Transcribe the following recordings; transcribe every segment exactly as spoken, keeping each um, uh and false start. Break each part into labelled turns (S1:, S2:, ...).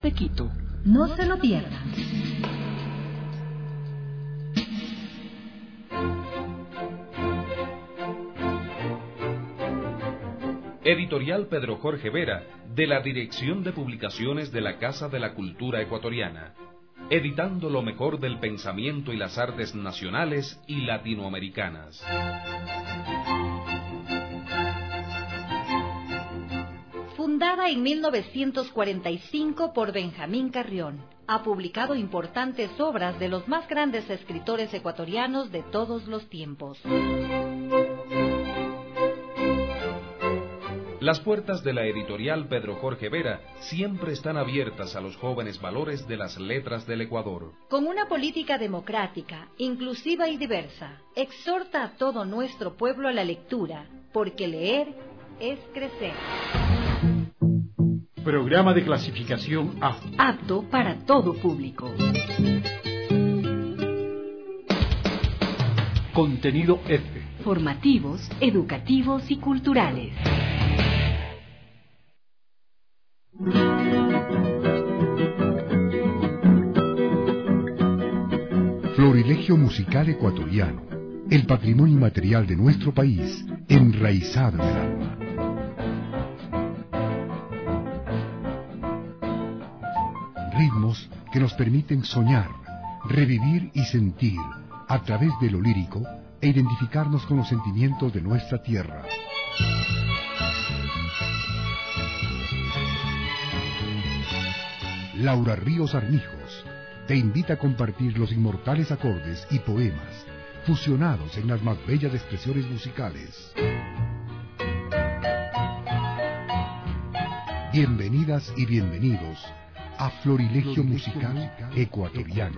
S1: de Quito.
S2: No se lo pierdan.
S3: Editorial Pedro Jorge Vera, de la Dirección de Publicaciones de la Casa de la Cultura Ecuatoriana, editando lo mejor del pensamiento y las artes nacionales y latinoamericanas.
S2: Fundada en mil novecientos cuarenta y cinco por Benjamín Carrión, ha publicado importantes obras de los más grandes escritores ecuatorianos de todos los tiempos.
S3: Las puertas de la editorial Pedro Jorge Vera siempre están abiertas a los jóvenes valores de las letras del Ecuador.
S2: Con una política democrática, inclusiva y diversa, exhorta a todo nuestro pueblo a la lectura, porque leer es crecer.
S1: Programa de clasificación A.
S2: Apto para todo público.
S1: Contenido F.
S2: Formativos, educativos y culturales.
S4: Florilegio musical ecuatoriano, el patrimonio inmaterial de nuestro país, enraizado en el alma. Ritmos que nos permiten soñar, revivir y sentir a través de lo lírico e identificarnos con los sentimientos de nuestra tierra. Laura Ríos Armijos te invita a compartir los inmortales acordes y poemas fusionados en las más bellas expresiones musicales. Bienvenidas y bienvenidos a Florilegio Musical Ecuatoriano.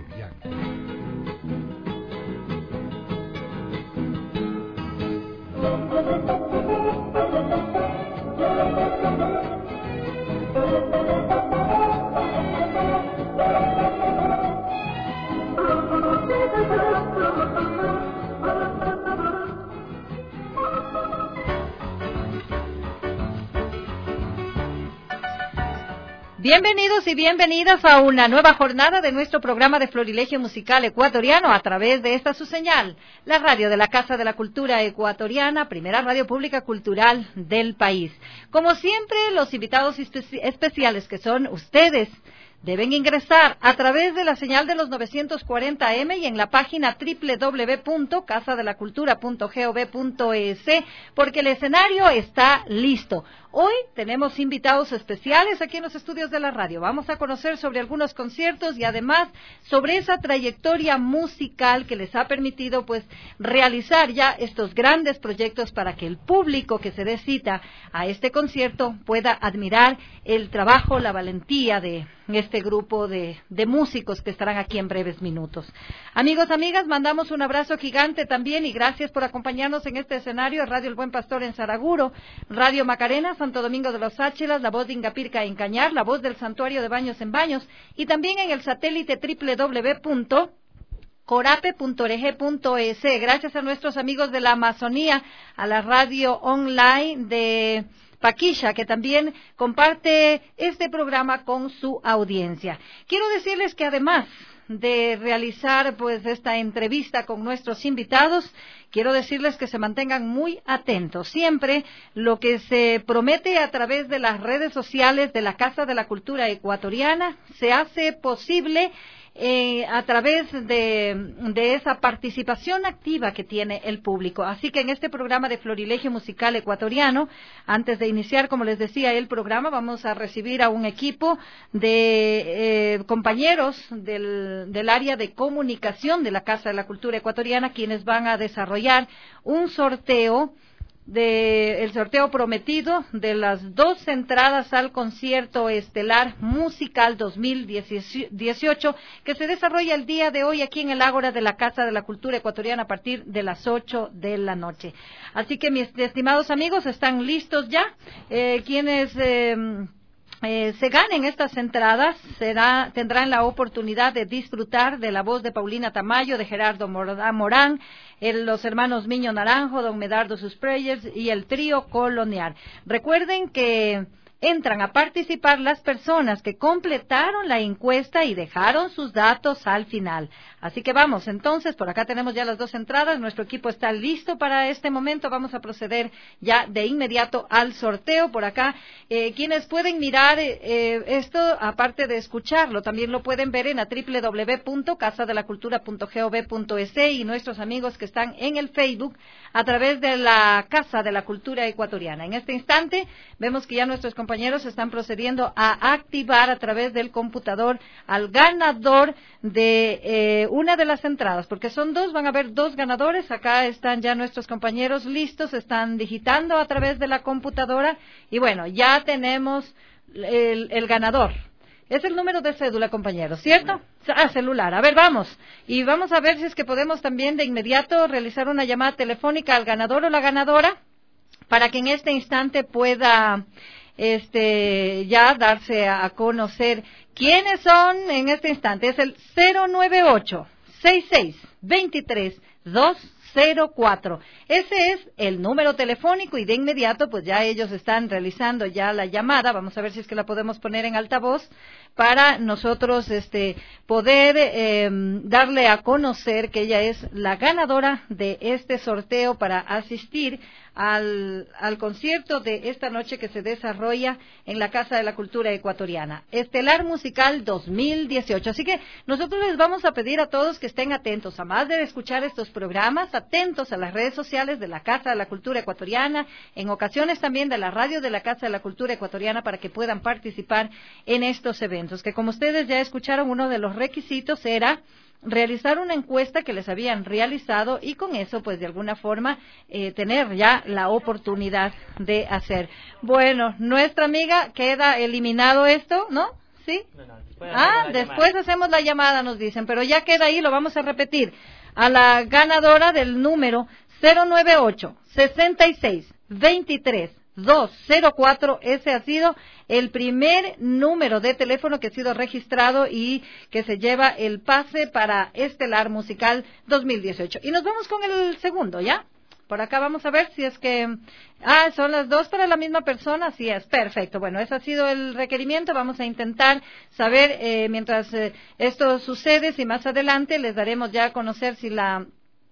S2: Bienvenidos y bienvenidas a una nueva jornada de nuestro programa de Florilegio Musical Ecuatoriano a través de esta su señal, la radio de la Casa de la Cultura Ecuatoriana, primera radio pública cultural del país. Como siempre, los invitados espe- especiales que son ustedes deben ingresar a través de la señal de los novecientos cuarenta eme y en la página doble u doble u doble u punto casa de la cultura punto gov punto es porque el escenario está listo. Hoy tenemos invitados especiales aquí en los estudios de la radio. Vamos a conocer sobre algunos conciertos y además sobre esa trayectoria musical que les ha permitido pues realizar ya estos grandes proyectos para que el público que se dé cita a este concierto pueda admirar el trabajo, la valentía de este grupo de, de músicos que estarán aquí en breves minutos. Amigos, amigas, mandamos un abrazo gigante también y gracias por acompañarnos en este escenario. Radio El Buen Pastor en Saraguro, Radio Macarena, Santo Domingo de los Áchilas, la voz de Ingapirca en Cañar, la voz del Santuario de Baños en Baños y también en el satélite doble u doble u doble u punto corape punto org punto es. Gracias a nuestros amigos de la Amazonía, a la radio online de Paquisha, que también comparte este programa con su audiencia. Quiero decirles que además de realizar pues esta entrevista con nuestros invitados, quiero decirles que se mantengan muy atentos. Siempre lo que se promete a través de las redes sociales de la Casa de la Cultura Ecuatoriana se hace posible Eh, a través de, de esa participación activa que tiene el público. Así que en este programa de Florilegio Musical Ecuatoriano, antes de iniciar, como les decía, el programa, vamos a recibir a un equipo de eh, compañeros del, del área de comunicación de la Casa de la Cultura Ecuatoriana, quienes van a desarrollar un sorteo de el sorteo prometido de las dos entradas al concierto estelar musical dos mil dieciocho que se desarrolla el día de hoy aquí en el Ágora de la Casa de la Cultura Ecuatoriana a partir de las ocho de la noche. Así que mis estimados amigos, están listos ya. Eh, quienes eh, Eh, se ganen estas entradas, será, tendrán la oportunidad de disfrutar de la voz de Paulina Tamayo, de Gerardo Morán, el, los hermanos Miño Naranjo, don Medardo Suspreyers y el trío Colonial. Recuerden que entran a participar las personas que completaron la encuesta y dejaron sus datos al final. Así que vamos, entonces, por acá tenemos ya las dos entradas, nuestro equipo está listo para este momento, vamos a proceder ya de inmediato al sorteo. Por acá, eh, quienes pueden mirar eh, esto, aparte de escucharlo, también lo pueden ver en la doble u doble u doble u punto casa de la cultura punto gov punto es y nuestros amigos que están en el Facebook a través de la Casa de la Cultura Ecuatoriana. En este instante, vemos que ya nuestros compañeros están procediendo a activar a través del computador al ganador de eh, una de las entradas, porque son dos, van a haber dos ganadores. Acá están ya nuestros compañeros listos, están digitando a través de la computadora y bueno, ya tenemos el, el ganador. Es el número de cédula, compañeros, ¿cierto? Ah, celular. A ver, vamos. Y vamos a ver si es que podemos también de inmediato realizar una llamada telefónica al ganador o la ganadora para que en este instante pueda este ya darse a conocer quiénes son en este instante. Es el cero nueve ocho, seis seis, dos tres, dos cero cuatro. Ese es el número telefónico y de inmediato pues ya ellos están realizando ya la llamada. Vamos a ver si es que la podemos poner en altavoz para nosotros este poder eh, darle a conocer que ella es la ganadora de este sorteo para asistir al, al concierto de esta noche que se desarrolla en la Casa de la Cultura Ecuatoriana, Estelar Musical dos mil dieciocho. Así que nosotros les vamos a pedir a todos que estén atentos, a más de escuchar estos programas, atentos a las redes sociales de la Casa de la Cultura Ecuatoriana, en ocasiones también de la radio de la Casa de la Cultura Ecuatoriana, para que puedan participar en estos eventos, que como ustedes ya escucharon, uno de los requisitos era realizar una encuesta que les habían realizado y con eso pues de alguna forma eh, tener ya la oportunidad de hacer. Bueno, nuestra amiga queda eliminado esto, ¿no? ¿Sí? No, no, después ah, después llamada. Hacemos la llamada, nos dicen, pero ya queda ahí, lo vamos a repetir. A la ganadora del número cero nueve ocho, seis seis, dos tres, dos cero cuatro, ese ha sido el primer número de teléfono que ha sido registrado y que se lleva el pase para Estelar Musical dos mil dieciocho. Y nos vamos con el segundo, ¿ya? Por acá vamos a ver si es que... Ah, son las dos para la misma persona, sí es, perfecto. Bueno, ese ha sido el requerimiento, vamos a intentar saber, eh, mientras eh, esto sucede, si más adelante les daremos ya a conocer si la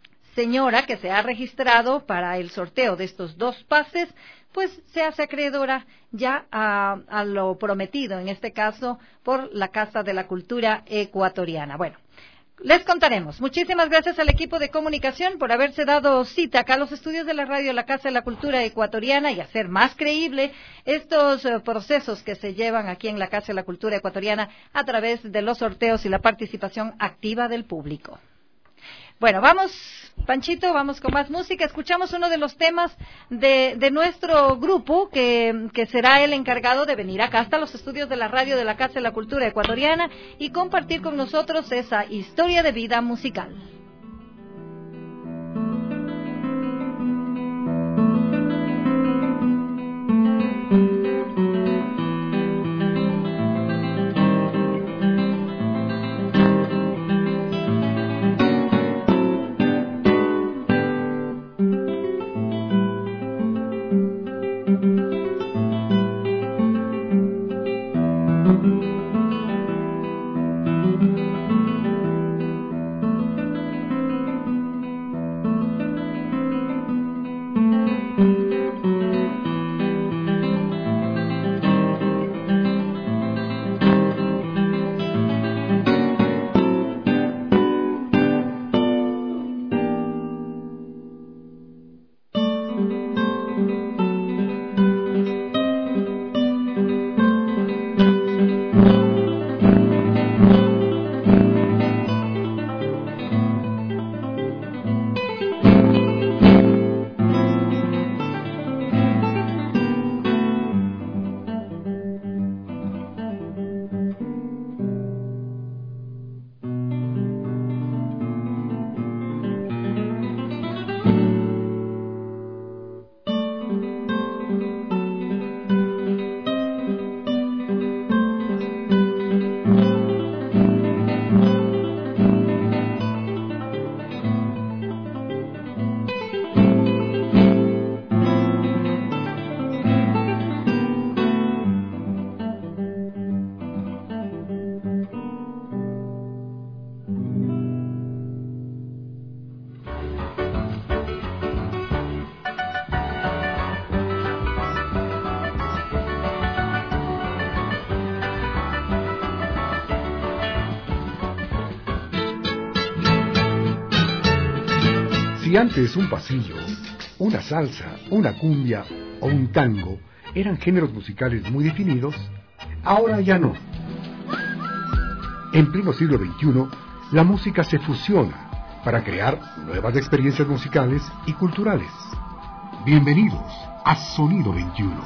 S2: señora que se ha registrado para el sorteo de estos dos pases pues se hace acreedora ya a, a lo prometido, en este caso por la Casa de la Cultura Ecuatoriana. Bueno, les contaremos. Muchísimas gracias al equipo de comunicación por haberse dado cita acá a los estudios de la radio de la Casa de la Cultura Ecuatoriana y hacer más creíble estos uh, procesos que se llevan aquí en la Casa de la Cultura Ecuatoriana a través de los sorteos y la participación activa del público. Bueno, vamos, Panchito, vamos con más música. Escuchamos uno de los temas de, de nuestro grupo, que, que será el encargado de venir acá hasta los estudios de la radio de la Casa de la Cultura Ecuatoriana y compartir con nosotros esa historia de vida musical.
S4: Si antes un pasillo, una salsa, una cumbia o un tango eran géneros musicales muy definidos, ahora ya no. En pleno siglo veintiuno, la música se fusiona para crear nuevas experiencias musicales y culturales. Bienvenidos a Sonido veintiuno.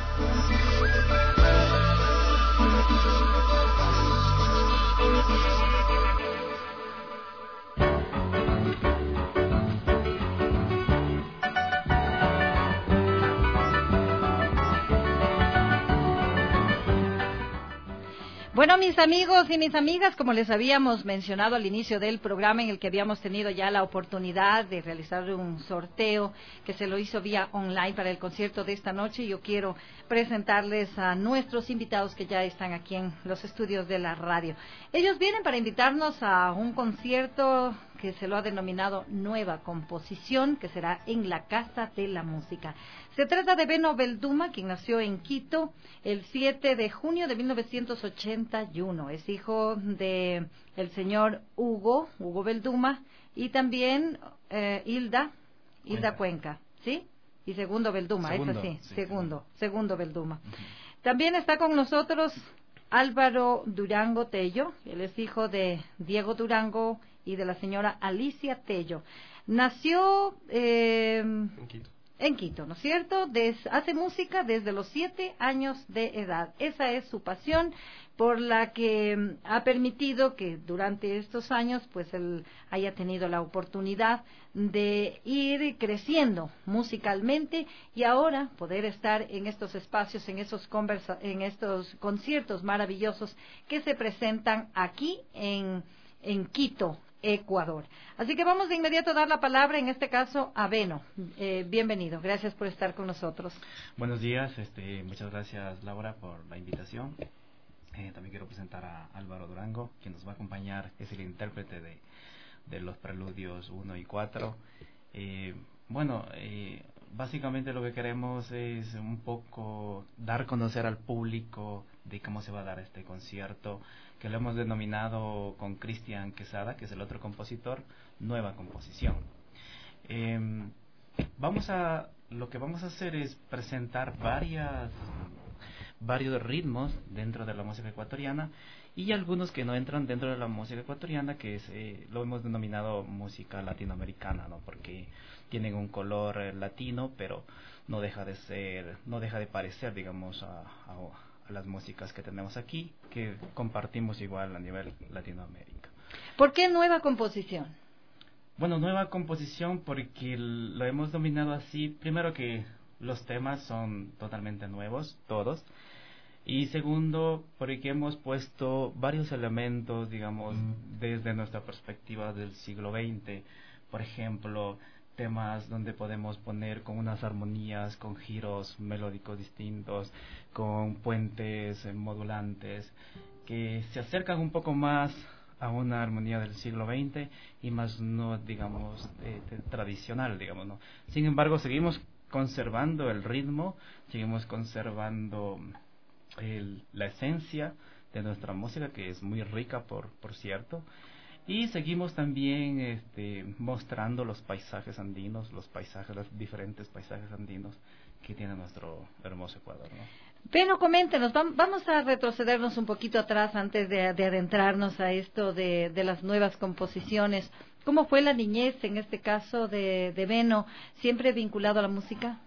S2: Bueno, mis amigos y mis amigas, como les habíamos mencionado al inicio del programa, en el que habíamos tenido ya la oportunidad de realizar un sorteo que se lo hizo vía online para el concierto de esta noche, yo quiero presentarles a nuestros invitados que ya están aquí en los estudios de la radio. Ellos vienen para invitarnos a un concierto que se lo ha denominado Nueva Composición, que será en la Casa de la Música. Se trata de Beno Belduma, quien nació en Quito el siete de junio de mil novecientos ochenta y uno. Es hijo de el señor Hugo, Hugo Belduma, y también eh, Hilda, Hilda Cuenca, ¿sí? Y segundo Belduma, segundo, es así, sí, segundo, segundo Belduma. Uh-huh. También está con nosotros Álvaro Durango Tello, él es hijo de Diego Durango y de la señora Alicia Tello. Nació eh, en Quito. En Quito, ¿no es cierto? Des, hace música desde los siete años de edad. Esa es su pasión, por la que ha permitido que durante estos años pues él haya tenido la oportunidad de ir creciendo musicalmente y ahora poder estar en estos espacios, en esos conversa, en estos conciertos maravillosos que se presentan aquí en, en Quito, Ecuador. Así que vamos de inmediato a dar la palabra, en este caso, a Beno. Eh, bienvenido, gracias por estar con nosotros.
S5: Buenos días, este, muchas gracias, Laura, por la invitación. Eh, también quiero presentar a Álvaro Durango, quien nos va a acompañar, es el intérprete de, de los preludios uno y cuatro. Eh, bueno, eh, básicamente lo que queremos es un poco dar a conocer al público de cómo se va a dar este concierto, que lo hemos denominado con Cristian Quesada, que es el otro compositor, Nueva Composición. Eh, vamos a, lo que vamos a hacer es presentar varias, varios ritmos dentro de la música ecuatoriana y algunos que no entran dentro de la música ecuatoriana, que es, eh, lo hemos denominado música latinoamericana, ¿no? Porque tienen un color eh, latino, pero no deja de ser, no deja de parecer, digamos, a, a a las músicas que tenemos aquí, que compartimos igual a nivel Latinoamérica.
S2: ¿Por qué Nueva Composición?
S5: Bueno, Nueva Composición porque lo hemos dominado así, primero que los temas son totalmente nuevos, todos, y segundo, porque hemos puesto varios elementos, digamos, mm. desde nuestra perspectiva del siglo veinte, por ejemplo, temas donde podemos poner con unas armonías, con giros melódicos distintos, con puentes modulantes, que se acercan un poco más a una armonía del siglo veinte y más no, digamos, eh, tradicional, digamos, ¿no? Sin embargo, seguimos conservando el ritmo, seguimos conservando el, la esencia de nuestra música, que es muy rica, por, por cierto, y seguimos también este, mostrando los paisajes andinos, los paisajes, los diferentes paisajes andinos que tiene nuestro hermoso Ecuador, ¿no?
S2: Beno, coméntenos, vamos a retrocedernos un poquito atrás antes de, de adentrarnos a esto de, de las nuevas composiciones. ¿Cómo fue la niñez, en este caso, de, de Beno? ¿Siempre vinculado a la música?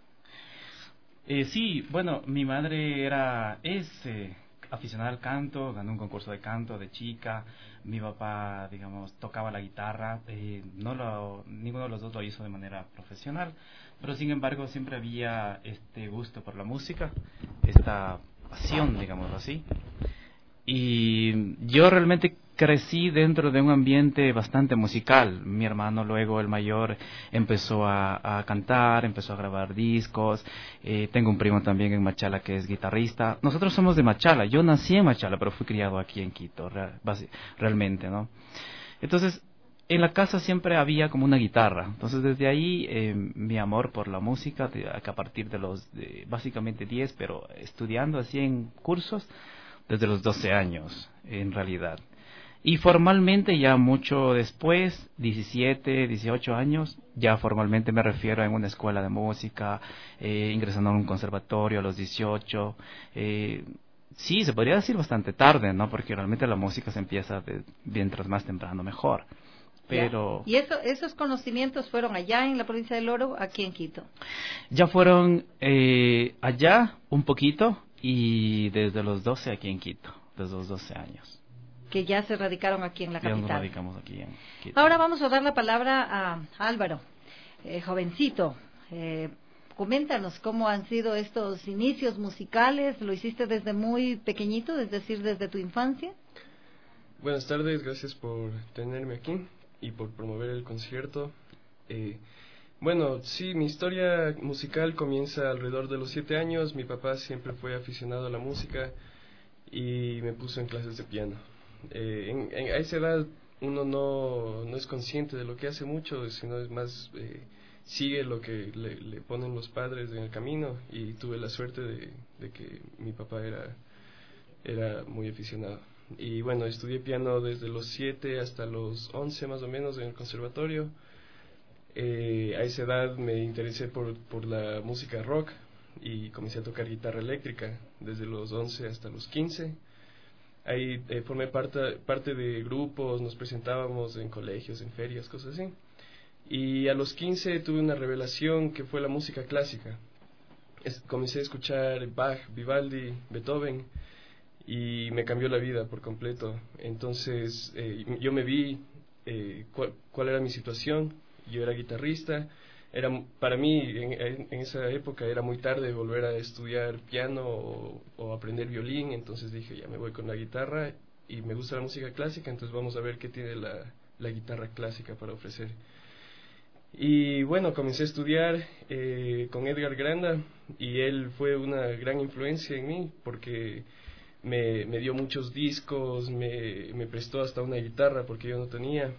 S5: Eh, sí, bueno, mi madre era, es eh, aficionada al canto, ganó un concurso de canto de chica. Mi papá, digamos, tocaba la guitarra, eh, no lo, ninguno de los dos lo hizo de manera profesional, pero sin embargo siempre había este gusto por la música, esta pasión, digámoslo así. Y yo realmente crecí dentro de un ambiente bastante musical. Mi hermano luego, el mayor, empezó a, a cantar, empezó a grabar discos. Eh, tengo un primo también en Machala que es guitarrista. Nosotros somos de Machala. Yo nací en Machala, pero fui criado aquí en Quito, real, realmente, ¿no? Entonces, en la casa siempre había como una guitarra. Entonces, desde ahí, eh, mi amor por la música, de, a partir de los, de, básicamente diez, pero estudiando así en cursos, desde los doce años, en realidad. Y formalmente ya mucho después, diecisiete, dieciocho años, ya formalmente me refiero en una escuela de música, eh, ingresando a un conservatorio a los dieciocho. Eh, sí, se podría decir bastante tarde, ¿no? Porque realmente la música se empieza de, mientras más temprano mejor. Pero
S2: ¿Y eso, esos conocimientos fueron allá en la provincia del Oro, aquí en Quito?
S5: Ya fueron eh, allá un poquito y desde los doce aquí en Quito, desde los doce años.
S2: Que ya se radicaron aquí en la
S5: ya
S2: capital.
S5: Nos radicamos aquí en Quito.
S2: Ahora vamos a dar la palabra a Álvaro, eh, jovencito. Eh, coméntanos cómo han sido estos inicios musicales. ¿Lo hiciste desde muy pequeñito, es decir, desde tu infancia?
S6: Buenas tardes, gracias por tenerme aquí y por promover el concierto. Eh, bueno, sí, mi historia musical comienza alrededor de los siete años. Mi papá siempre fue aficionado a la música y me puso en clases de piano. Eh, en, en, a esa edad uno no, no es consciente de lo que hace mucho, sino es más, eh, sigue lo que le, le ponen los padres en el camino, y tuve la suerte de, de que mi papá era, era muy aficionado. Y bueno, estudié piano desde los siete hasta los once más o menos en el conservatorio. Eh, a esa edad me interesé por, por la música rock y comencé a tocar guitarra eléctrica desde los once hasta los quince. Ahí eh, formé parte, parte de grupos, nos presentábamos en colegios, en ferias, cosas así. Y a los quince tuve una revelación que fue la música clásica. Es, comencé a escuchar Bach, Vivaldi, Beethoven, y me cambió la vida por completo. Entonces eh, yo me vi eh, cuál, cuál era mi situación. Yo era guitarrista. Era, para mí, en, en esa época era muy tarde volver a estudiar piano o, o aprender violín, entonces dije, ya me voy con la guitarra, y me gusta la música clásica, entonces vamos a ver qué tiene la, la guitarra clásica para ofrecer. Y bueno, comencé a estudiar eh, con Edgar Granda, y él fue una gran influencia en mí, porque me, me dio muchos discos, me, me prestó hasta una guitarra, porque yo no tenía.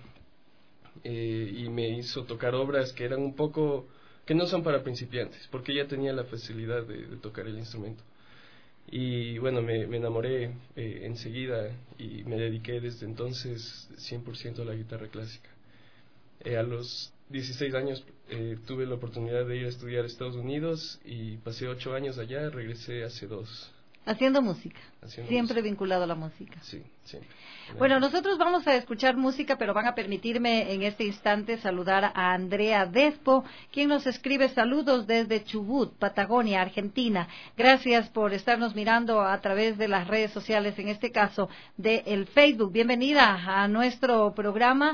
S6: Eh, y me hizo tocar obras que eran un poco, que no son para principiantes, porque ya tenía la facilidad de, de tocar el instrumento. Y bueno, me, me enamoré eh, enseguida, y me dediqué desde entonces cien por ciento a la guitarra clásica. Eh, a los dieciséis años eh, tuve la oportunidad de ir a estudiar a Estados Unidos, y pasé ocho años allá, regresé hace dos.
S2: Haciendo música,
S6: Haciendo
S2: siempre
S6: música.
S2: vinculado a la música.
S6: Sí, siempre.
S2: Bueno, nosotros vamos a escuchar música, pero van a permitirme en este instante saludar a Andrea Despo, quien nos escribe saludos desde Chubut, Patagonia, Argentina. Gracias por estarnos mirando a través de las redes sociales, en este caso de el Facebook. Bienvenida a nuestro programa.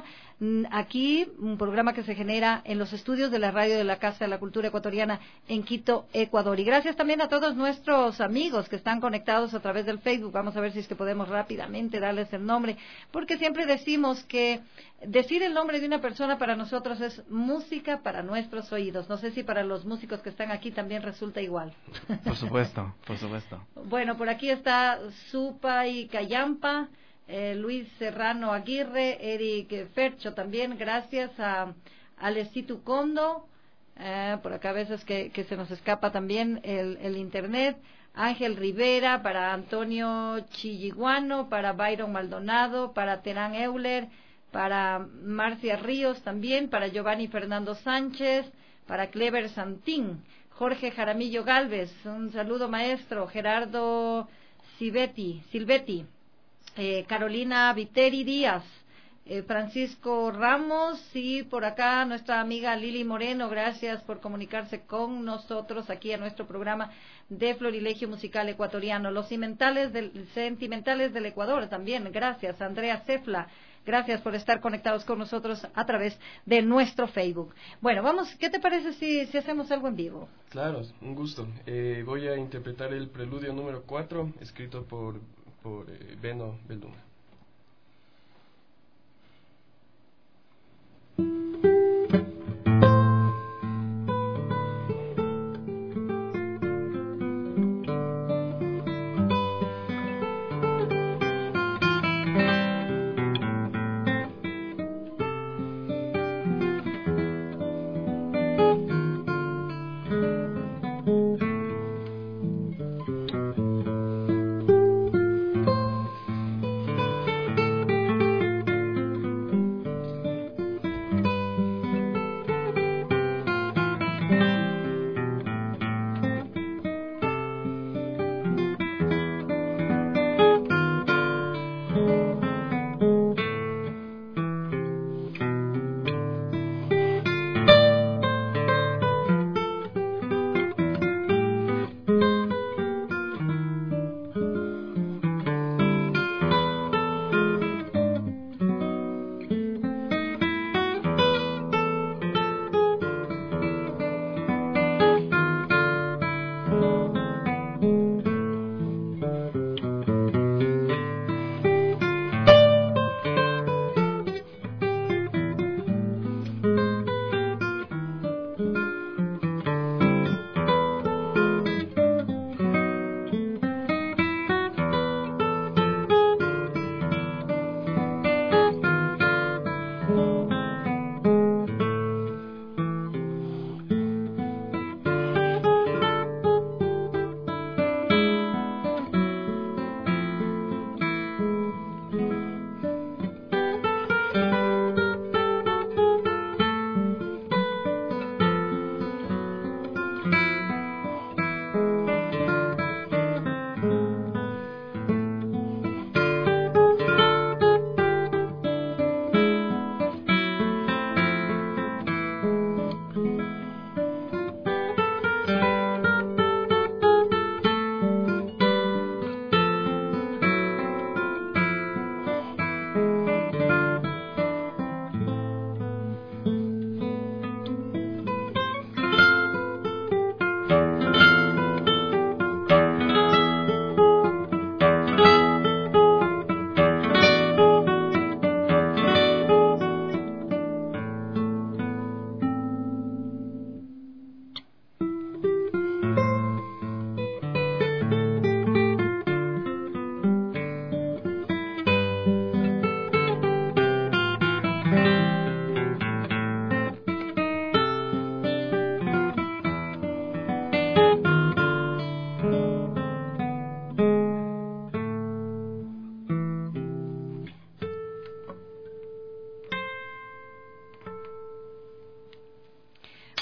S2: Aquí, un programa que se genera en los estudios de la radio de la Casa de la Cultura Ecuatoriana en Quito, Ecuador. Y gracias también a todos nuestros amigos que están conectados a través del Facebook. Vamos a ver si es que podemos rápidamente darles el nombre, porque siempre decimos que decir el nombre de una persona para nosotros es música para nuestros oídos. No sé si para los músicos que están aquí también resulta igual.
S5: Por supuesto, por supuesto.
S2: Bueno, por aquí está Supa y Cayampa. Eh, Luis Serrano Aguirre, Eric Fercho también, gracias a Alecitu Condo, eh, por acá a veces que, que se nos escapa también el, el internet, Ángel Rivera, para Antonio Chilliguano, para Byron Maldonado, para Terán Euler, para Marcia Ríos también, para Giovanni Fernando Sánchez, para Clever Santín, Jorge Jaramillo Galvez, un saludo maestro, Gerardo Silvetti, Silvetti. Eh, Carolina Viteri Díaz, eh, Francisco Ramos, y por acá nuestra amiga Lili Moreno, gracias por comunicarse con nosotros aquí a nuestro programa de Florilegio Musical Ecuatoriano. Los sentimentales del, sentimentales del Ecuador también, gracias. Andrea Cefla, gracias por estar conectados con nosotros a través de nuestro Facebook. Bueno, vamos, ¿qué te parece si, si hacemos algo en vivo?
S6: Claro, un gusto. Eh, voy a interpretar el preludio número cuatro, escrito por... por eh, Beno Belduma.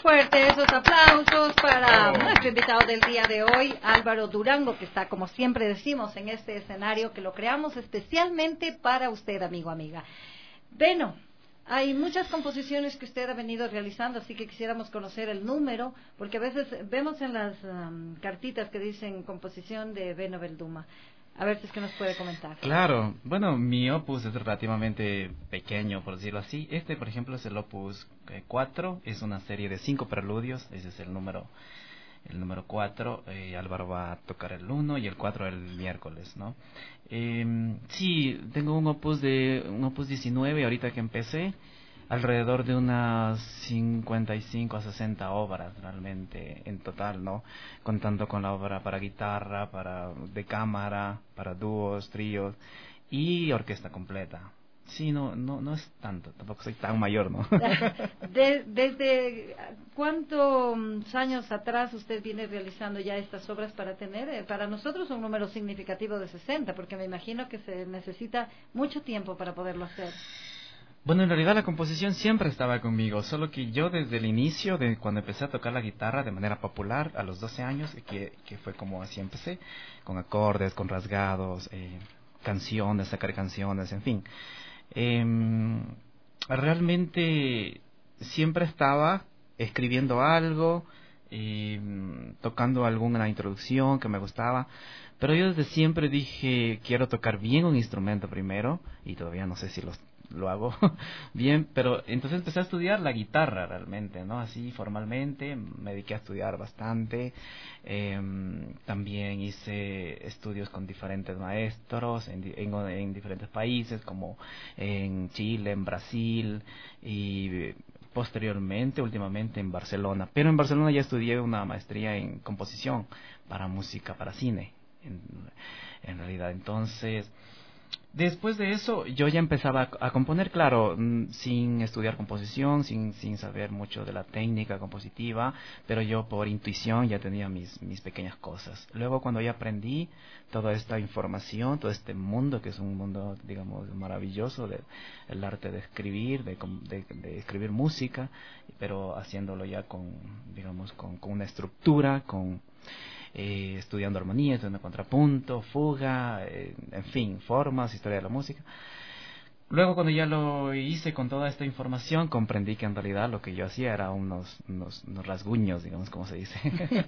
S2: fuerte esos aplausos para nuestro invitado del día de hoy, Álvaro Durango, que está, como siempre decimos, en este escenario que lo creamos especialmente para usted, amigo, amiga. Beno, hay muchas composiciones que usted ha venido realizando, así que quisiéramos conocer el número, porque a veces vemos en las um, cartitas que dicen composición de Beno Belduma. A ver si es que nos puede comentar.
S5: Claro, bueno, mi opus es relativamente pequeño, por decirlo así. Este, por ejemplo, es el opus cuatro, es una serie de cinco preludios, ese es el número el número cuatro. Eh, Álvaro va a tocar el uno y el cuatro el miércoles, ¿no? Eh, sí, tengo un opus de un opus diecinueve ahorita que empecé, alrededor de unas cincuenta y cinco a sesenta obras realmente en total, ¿no? Contando con la obra para guitarra, para de cámara, para dúos, tríos y orquesta completa. Sí, no, no, no es tanto, tampoco soy tan mayor, ¿no?
S2: De, ¿Desde cuántos años atrás usted viene realizando ya estas obras para tener, eh, para nosotros, un número significativo de sesenta? Porque me imagino que se necesita mucho tiempo para poderlo hacer.
S5: Bueno, en realidad la composición siempre estaba conmigo, solo que yo desde el inicio, de cuando empecé a tocar la guitarra de manera popular, a los doce años, que, que fue como así empecé, con acordes, con rasgados, eh, canciones, sacar canciones, en fin. Eh, realmente siempre estaba escribiendo algo, eh, tocando alguna introducción que me gustaba, pero yo desde siempre dije, quiero tocar bien un instrumento primero, y todavía no sé si los lo hago bien, pero entonces empecé a estudiar la guitarra realmente, ¿no? Así formalmente, me dediqué a estudiar bastante, eh, también hice estudios con diferentes maestros en, en, en diferentes países, como en Chile, en Brasil, y posteriormente, últimamente en Barcelona, pero en Barcelona ya estudié una maestría en composición para música, para cine, en, en realidad, entonces... Después de eso, yo ya empezaba a, a componer, claro, sin estudiar composición, sin, sin saber mucho de la técnica compositiva, pero yo por intuición ya tenía mis, mis pequeñas cosas. Luego, cuando ya aprendí toda esta información, todo este mundo, que es un mundo, digamos, maravilloso, de, el arte de escribir, de, de, de escribir música, pero haciéndolo ya con, digamos, con, con una estructura, con... Eh, estudiando armonía, estudiando contrapunto, fuga, eh, en fin, formas, historia de la música. Luego, cuando ya lo hice con toda esta información, comprendí que en realidad lo que yo hacía era unos, unos, unos rasguños, digamos, como se dice.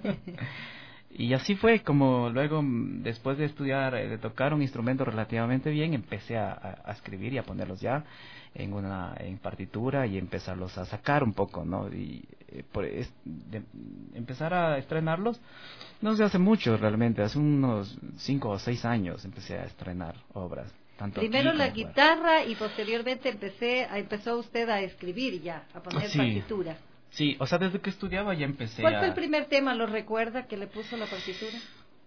S5: Y así fue como luego, después de estudiar, de tocar un instrumento relativamente bien, empecé a, a, a escribir y a ponerlos ya en una en partitura y empezarlos a sacar un poco, ¿no? Y eh, por es, de, empezar a estrenarlos, no se hace mucho realmente, hace unos cinco o seis años empecé a estrenar obras. Tanto
S2: Primero la
S5: fuera.
S2: guitarra y posteriormente empecé a, empezó usted a escribir ya, a poner
S5: Sí.
S2: partitura.
S5: Sí, o sea, desde que estudiaba ya empecé
S2: ¿Cuál
S5: a...
S2: fue el primer tema, lo recuerda, que le puso la partitura?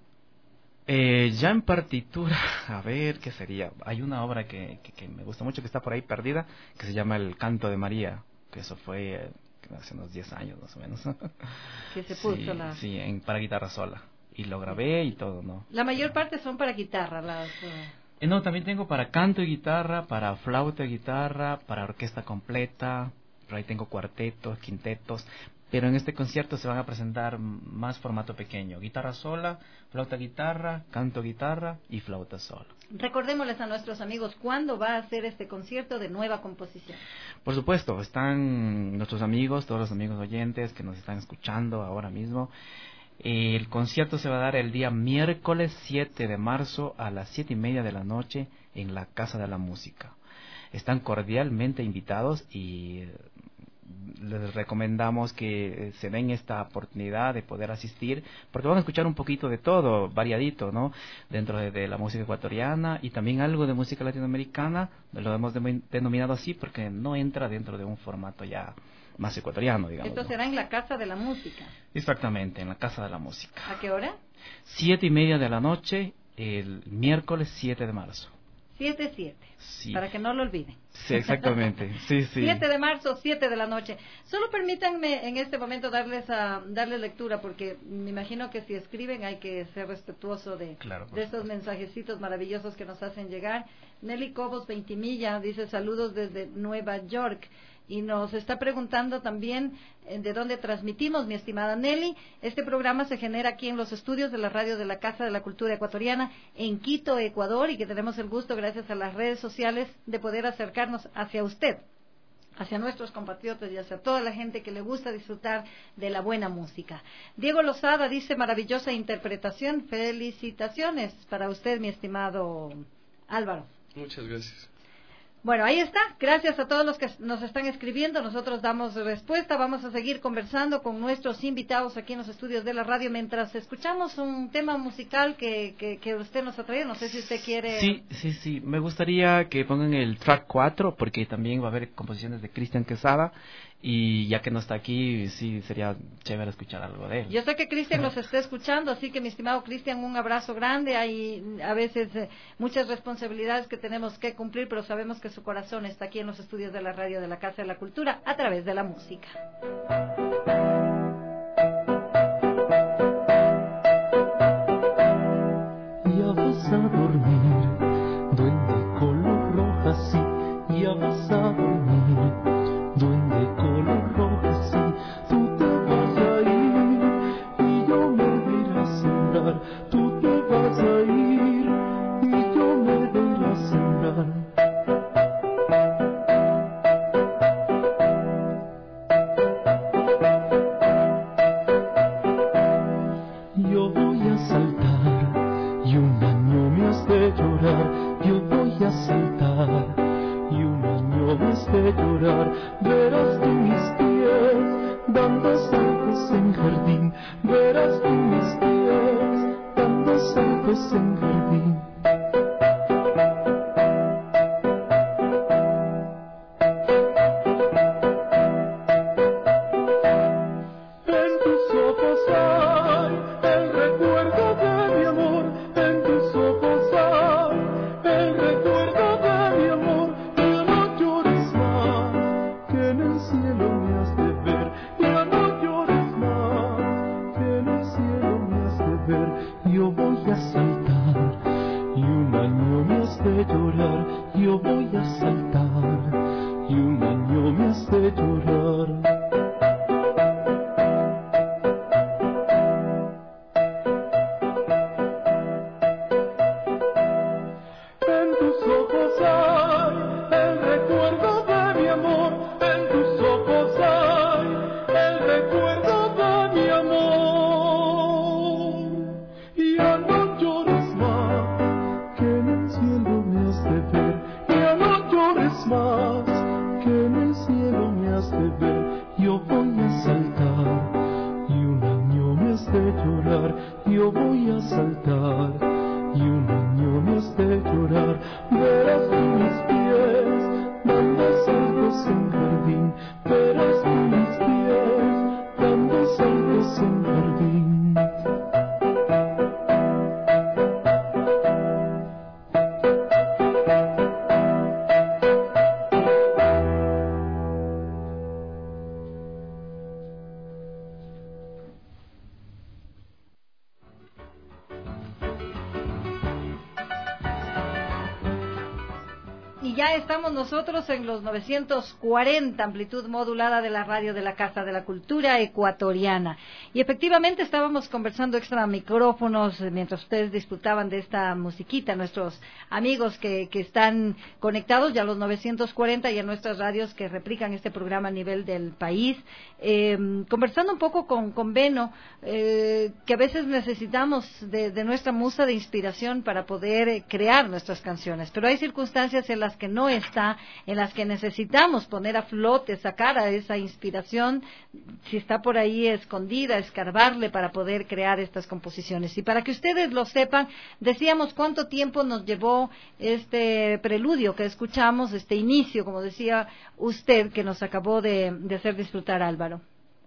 S5: Eh, ya en partitura, a ver, ¿qué sería? Hay una obra que, que, que me gusta mucho, que está por ahí perdida, que se llama El Canto de María, que eso fue eh, hace unos diez años más o menos.
S2: Que se puso
S5: sí,
S2: la...
S5: Sí, en, para guitarra sola. Y lo grabé y todo, ¿no?
S2: La mayor parte son para guitarra, las... Uh...
S5: Eh, no, también tengo para canto y guitarra, para flauta y guitarra, para orquesta completa, por ahí tengo cuartetos, quintetos, pero en este concierto se van a presentar más formato pequeño, guitarra sola, flauta guitarra, canto guitarra y flauta sola.
S2: Recordémosles a nuestros amigos cuándo va a ser este concierto de nueva composición.
S5: Por supuesto, están nuestros amigos, todos los amigos oyentes que nos están escuchando ahora mismo. El concierto se va a dar el día miércoles siete de marzo a las siete y media de la noche en la Casa de la Música. Están cordialmente invitados y les recomendamos que se den esta oportunidad de poder asistir, porque van a escuchar un poquito de todo, variadito, ¿no? Dentro de, de la música ecuatoriana y también algo de música latinoamericana, lo hemos de, denominado así porque no entra dentro de un formato ya más ecuatoriano, digamos.
S2: Esto
S5: ¿no?
S2: será en la Casa de la Música.
S5: Exactamente, en la Casa de la Música.
S2: ¿A qué hora?
S5: Siete y media de la noche, el miércoles siete de marzo.
S2: Siete, siete.
S5: Sí.
S2: Para que no lo olviden.
S5: Sí, exactamente. Sí, sí.
S2: siete de marzo, siete de la noche. Solo permítanme en este momento darles a darles lectura, porque me imagino que si escriben hay que ser respetuoso de,
S5: Claro,
S2: de estos mensajecitos maravillosos que nos hacen llegar. Nelly Cobos Veintimilla dice saludos desde Nueva York. y nos está preguntando también eh, de dónde transmitimos, mi estimada Nelly. Este programa se genera aquí en los estudios de la radio de la Casa de la Cultura Ecuatoriana en Quito, Ecuador, y que tenemos el gusto, gracias a las redes sociales, de poder acercarnos hacia usted, hacia nuestros compatriotas y hacia toda la gente que le gusta disfrutar de la buena música. Diego Lozada dice, maravillosa interpretación, felicitaciones para usted, mi estimado Álvaro.
S6: Muchas gracias.
S2: Bueno, ahí está. Gracias a todos los que nos están escribiendo. Nosotros damos respuesta. Vamos a seguir conversando con nuestros invitados aquí en los estudios de la radio mientras escuchamos un tema musical que, que, que usted nos ha traído. No sé si usted quiere...
S5: Sí, sí, sí. Me gustaría que pongan el track cuatro, porque también va a haber composiciones de Cristian Quesada. Y ya que no está aquí, sí, sería chévere escuchar algo de él.
S2: Yo sé que Cristian nos está escuchando, así que mi estimado Cristian, un abrazo grande. Hay a veces eh, muchas responsabilidades que tenemos que cumplir, pero sabemos que su corazón está aquí en los estudios de la radio de la Casa de la Cultura a través de la música.
S7: Ya vas a dormir, duende color roja, sí, ya vas a dormir, duende color roja, sí, tú te vas a ir y yo me iré a sembrar, tú te vas a ir y yo me iré a sembrar. Yo voy a saltar y un año me has de llorar, yo voy a saltar y un año me has de llorar, verás tú mis pies dando saltos en jardín, verás tú mis pies dando saltos en jardín. En tus ojos hay el recuerdo de mi amor, en tus ojos hay el recuerdo de mi amor. Ya no llores más, que en el cielo me has de ver. Ya no llores más, que en el cielo me has de ver. Yo voy a saltar y un año me has de llorar. Yo voy a saltar y un año me has de llorar. En tus ojos hay el recuerdo de mi amor, en tus ojos hay el recuerdo de mi amor. Ya no llores más, que en el cielo me has de ver. Ya no llores más, que en el cielo me has de ver. Yo voy a saltar y un año me has de llorar. Yo voy a saltar y un año me has de llorar, verás tú mis pies dando saltos en jardín, verás tú mis pies dando saltos en jardín.
S2: Y ya estamos nosotros en los novecientos cuarenta, amplitud modulada de la radio de la Casa de la Cultura Ecuatoriana. Y efectivamente estábamos conversando extra micrófonos mientras ustedes disfrutaban de esta musiquita, nuestros amigos que, que están conectados ya a los novecientos cuarenta y a nuestras radios que replican este programa a nivel del país. Eh, conversando un poco con, con Beno, eh, que a veces necesitamos de, de nuestra musa de inspiración para poder eh, crear nuestras canciones, pero hay circunstancias en las que no está, en las que necesitamos poner a flote, sacar a esa inspiración, si está por ahí escondida, escarbarle para poder crear estas composiciones. Y para que ustedes lo sepan, decíamos cuánto tiempo nos llevó este preludio que escuchamos, este inicio, como decía usted, que nos acabó de, de hacer disfrutar, Álvaro.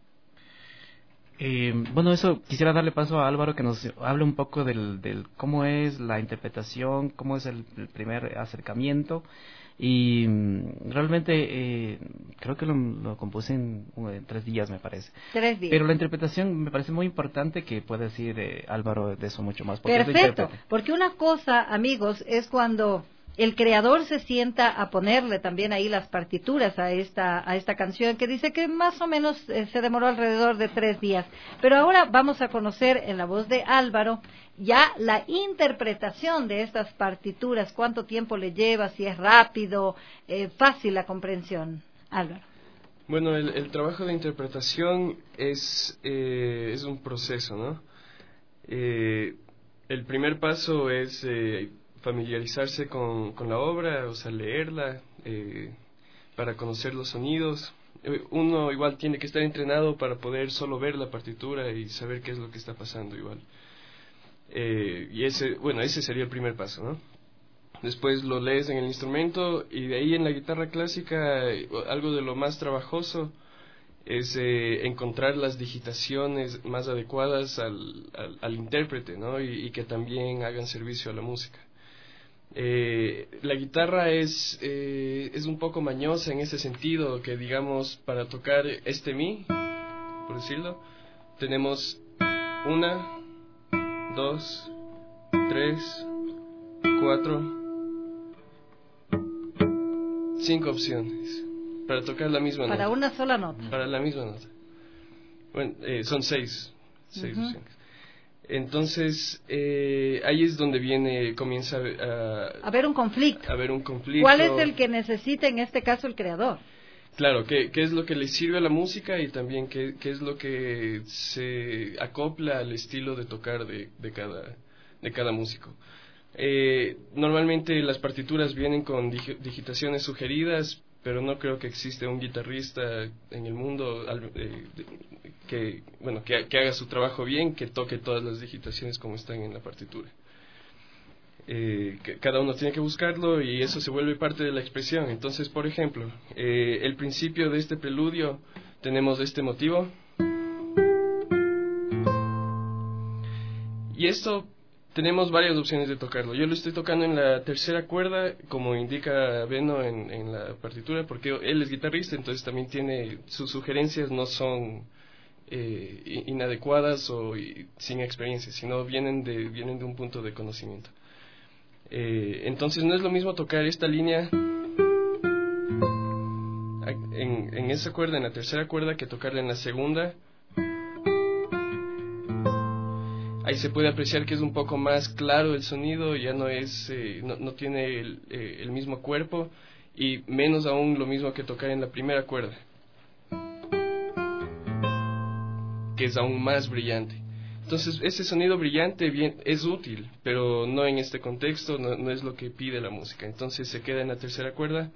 S5: Eh, bueno, eso quisiera darle paso a Álvaro que nos hable un poco del, del cómo es la interpretación, cómo es el, el primer acercamiento y mm, realmente eh, creo que lo, lo compuse en, en tres días, me parece.
S2: Tres días.
S5: Pero la interpretación me parece muy importante, que puede decir eh, Álvaro de eso mucho más. Porque
S2: perfecto, porque una cosa, amigos, es cuando el creador se sienta a ponerle también ahí las partituras a esta a esta canción, que dice que más o menos eh, se demoró alrededor de tres días. Pero ahora vamos a conocer en la voz de Álvaro ya la interpretación de estas partituras, cuánto tiempo le lleva, si es rápido, eh, fácil la comprensión. Álvaro.
S6: Bueno, el, el trabajo de interpretación es, eh, es un proceso, ¿no? Eh, el primer paso es eh, familiarizarse con, con la obra, o sea, leerla, eh, para conocer los sonidos. Eh, uno igual tiene que estar entrenado para poder solo ver la partitura y saber qué es lo que está pasando igual. Eh, y ese, bueno, ese sería el primer paso, ¿no? Después lo lees en el instrumento y de ahí en la guitarra clásica algo de lo más trabajoso es eh, encontrar las digitaciones más adecuadas al, al, al intérprete, ¿no? Y, y que también hagan servicio a la música. Eh, la guitarra es, eh, es un poco mañosa en ese sentido, que digamos para tocar este mi, por decirlo, tenemos una, dos, tres, cuatro, cinco opciones para tocar la misma
S2: para
S6: nota.
S2: Para una sola nota.
S6: Para la misma nota. Bueno, eh, son seis, seis uh-huh. opciones. Entonces, eh, ahí es donde viene, comienza a...
S2: A haber un conflicto.
S6: A haber un conflicto.
S2: ¿Cuál es el que necesita en este caso el creador?
S6: Claro, ¿qué, qué es lo que le sirve a la música y también qué, qué es lo que se acopla al estilo de tocar de, de, cada, de cada músico? Eh, normalmente las partituras vienen con dig- digitaciones sugeridas, pero no creo que existe un guitarrista en el mundo eh, que, bueno, que, que haga su trabajo bien, que toque todas las digitaciones como están en la partitura. Eh, que cada uno tiene que buscarlo y eso se vuelve parte de la expresión. Entonces, por ejemplo, eh, el principio de este preludio tenemos este motivo y esto tenemos varias opciones de tocarlo. Yo lo estoy tocando en la tercera cuerda, como indica Beno en, en la partitura, porque él es guitarrista, entonces también tiene, sus sugerencias no son eh, inadecuadas o y, sin experiencia, sino vienen de, vienen de un punto de conocimiento. Eh, entonces no es lo mismo tocar esta línea en, en esa cuerda, en la tercera cuerda, que tocarla en la segunda. Ahí se puede apreciar que es un poco más claro el sonido, ya no es, eh, no, no tiene el, eh, el mismo cuerpo, y menos aún lo mismo que tocar en la primera cuerda, que es aún más brillante. Entonces ese sonido brillante bien, es útil, pero no en este contexto, no, no es lo que pide la música. Entonces se queda en la tercera cuerda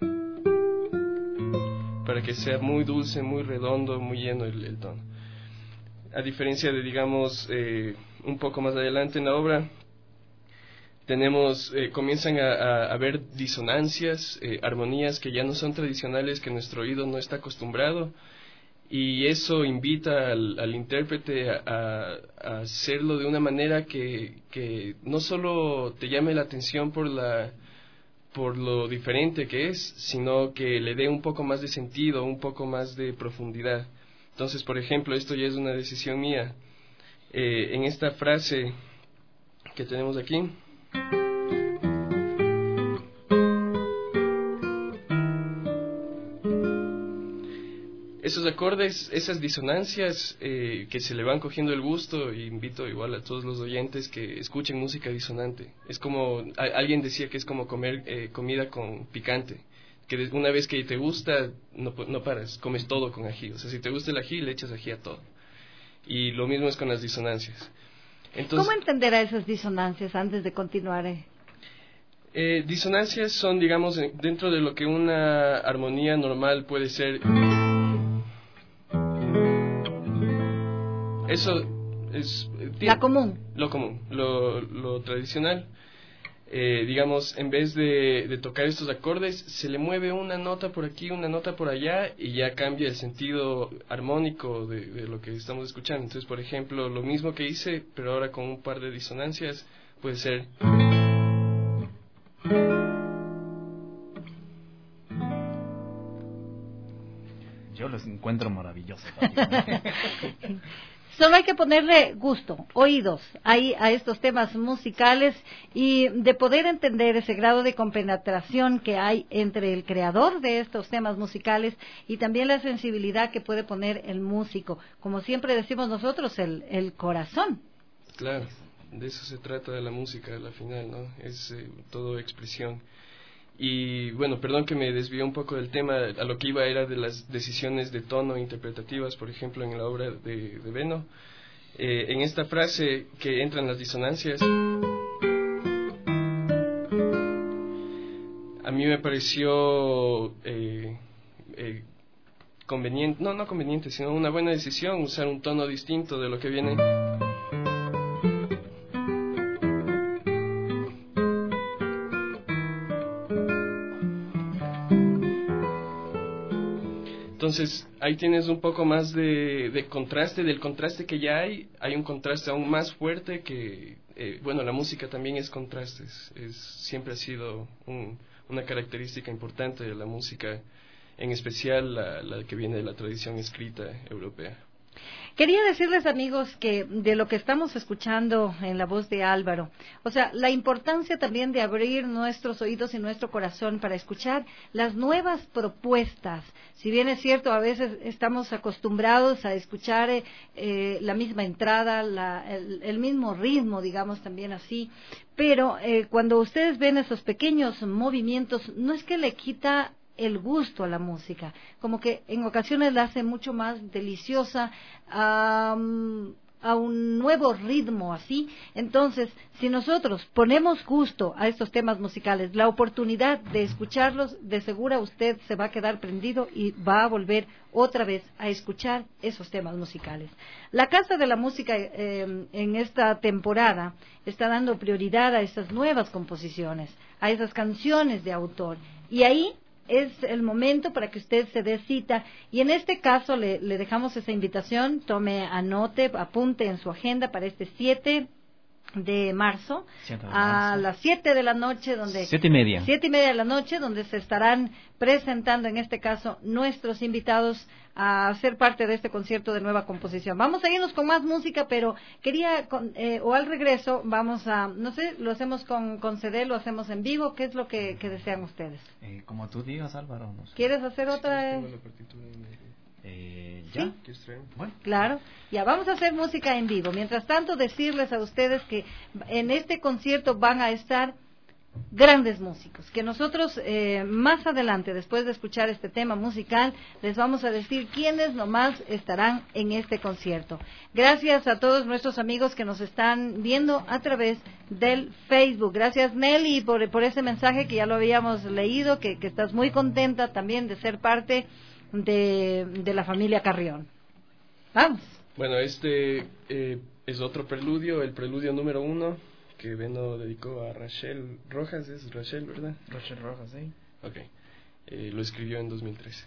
S6: para que sea muy dulce, muy redondo, muy lleno el, el tono. A diferencia de, digamos, eh, un poco más adelante en la obra, tenemos, eh, comienzan a, a, a haber disonancias, eh, armonías que ya no son tradicionales, que nuestro oído no está acostumbrado, y eso invita al, al intérprete a, a hacerlo de una manera que, que no solo te llame la atención por la por lo diferente que es, sino que le dé un poco más de sentido, un poco más de profundidad. Entonces, por ejemplo, esto ya es una decisión mía. Eh, en esta frase que tenemos aquí, esos acordes, esas disonancias eh, que se le van cogiendo el gusto, y invito igual a todos los oyentes que escuchen música disonante. Es como, a, alguien decía que es como comer eh, comida con picante, que una vez que te gusta, no, no paras, comes todo con ají. O sea, si te gusta el ají, le echas ají a todo. Y lo mismo es con las disonancias. Entonces,
S2: ¿cómo entender a esas disonancias antes de continuar? Eh?
S6: Eh, disonancias son, digamos, dentro de lo que una armonía normal puede ser. Eso es...
S2: La común.
S6: Lo común, lo, lo tradicional. Eh, digamos, en vez de, de tocar estos acordes, se le mueve una nota por aquí, una nota por allá, y ya cambia el sentido armónico de, de lo que estamos escuchando. Entonces, por ejemplo, lo mismo que hice, pero ahora con un par de disonancias, puede ser...
S5: Yo los encuentro maravillosos.
S2: Solo hay que ponerle gusto, oídos ahí a estos temas musicales y de poder entender ese grado de compenetración que hay entre el creador de estos temas musicales y también la sensibilidad que puede poner el músico. Como siempre decimos nosotros, el, el corazón.
S6: Claro, de eso se trata de la música a la final, ¿no? Es eh, todo expresión. Y bueno, perdón que me desvié un poco del tema, a lo que iba era de las decisiones de tono interpretativas, por ejemplo, en la obra de, de Beno. Eh, en esta frase que entran las disonancias, a mí me pareció eh, eh, conveniente, no, no conveniente, sino una buena decisión usar un tono distinto de lo que viene. Entonces, ahí tienes un poco más de, de contraste, del contraste que ya hay, hay un contraste aún más fuerte que, eh, bueno, la música también es contrastes, es, siempre ha sido un, una característica importante de la música, en especial la, la que viene de la tradición escrita europea.
S2: Quería decirles, amigos, que de lo que estamos escuchando en la voz de Álvaro, o sea, la importancia también de abrir nuestros oídos y nuestro corazón para escuchar las nuevas propuestas. Si bien es cierto, a veces estamos acostumbrados a escuchar eh, la misma entrada, la, el, el mismo ritmo, digamos también así, pero eh, cuando ustedes ven esos pequeños movimientos, no es que le quita el gusto a la música, como que en ocasiones la hace mucho más deliciosa, um, a un nuevo ritmo así. Entonces, si nosotros ponemos gusto a estos temas musicales, la oportunidad de escucharlos, de segura usted se va a quedar prendido y va a volver otra vez a escuchar esos temas musicales. La Casa de la Música eh, en esta temporada está dando prioridad a esas nuevas composiciones, a esas canciones de autor, y ahí es el momento para que usted se dé cita, y en este caso le, le dejamos esa invitación, tome, anote, apunte en su agenda para este siete de marzo, a las siete de la noche, donde
S8: siete y media
S2: siete y media de la noche, donde se estarán presentando en este caso nuestros invitados a ser parte de este concierto de nueva composición. Vamos a irnos con más música, pero quería con, eh, o al regreso vamos a, no sé, lo hacemos con, con C D, lo hacemos en vivo. ¿Qué es lo que, que desean ustedes?
S8: Eh, como tú digas, Álvaro. No sé.
S2: ¿Quieres hacer otra?
S6: Sí, tengo la partitura en
S8: Eh, ¿Ya?
S2: ¿Sí?
S8: Bueno.
S2: Claro, ya vamos a hacer música en vivo. Mientras tanto, decirles a ustedes que en este concierto van a estar grandes músicos, que nosotros eh, más adelante, después de escuchar este tema musical, les vamos a decir quiénes nomás estarán en este concierto. Gracias a todos nuestros amigos que nos están viendo a través del Facebook. Gracias, Nelly, por, por ese mensaje que ya lo habíamos leído, que, que estás muy contenta también de ser parte De, de la familia Carrión. Vamos.
S6: Bueno, este eh, es otro preludio, el preludio número uno, que Beno dedicó a Rachel Rojas, es Rachel, ¿verdad?
S5: Rachel Rojas, sí.
S6: Ok, eh, lo escribió en dos mil trece.